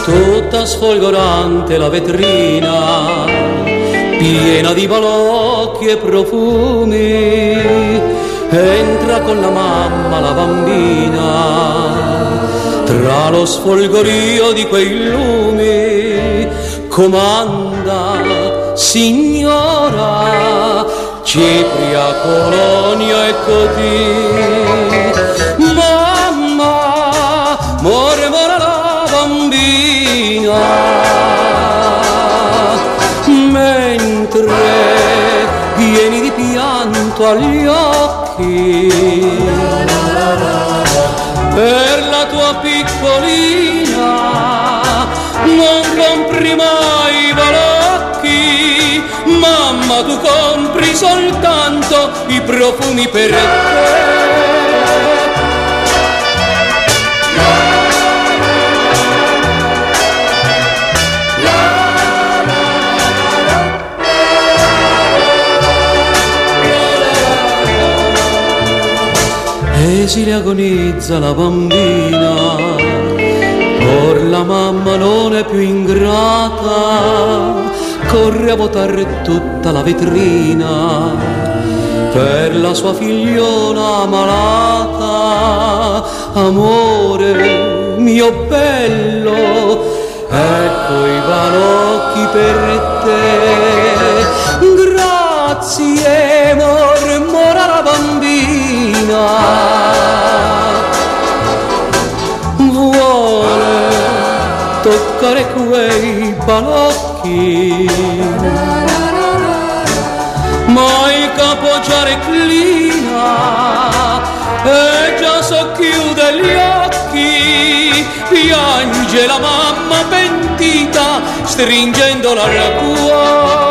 tutta sfolgorante la vetrina, piena di balocchi e profumi, entra con la mamma la bambina, tra lo sfolgorio di quei lumi, comanda, signora, Cipria, Colonia e Cotì. Mamma, mormora la bambina, mentre pieni di pianto agli occhi, per la tua piccolina non compri mai i balocchi, mamma, tu compri soltanto i profumi per te. Esile agonizza la bambina, or la mamma non è più ingrata, corre a votare tutta la vetrina per la sua figliona malata. Amore mio bello, ecco i balocchi per te. Grazie, mormora la bambina, vuole toccare quei balocchi, ma il capo già reclina e già socchiude gli occhi, piange la mamma pentita stringendola al cuore.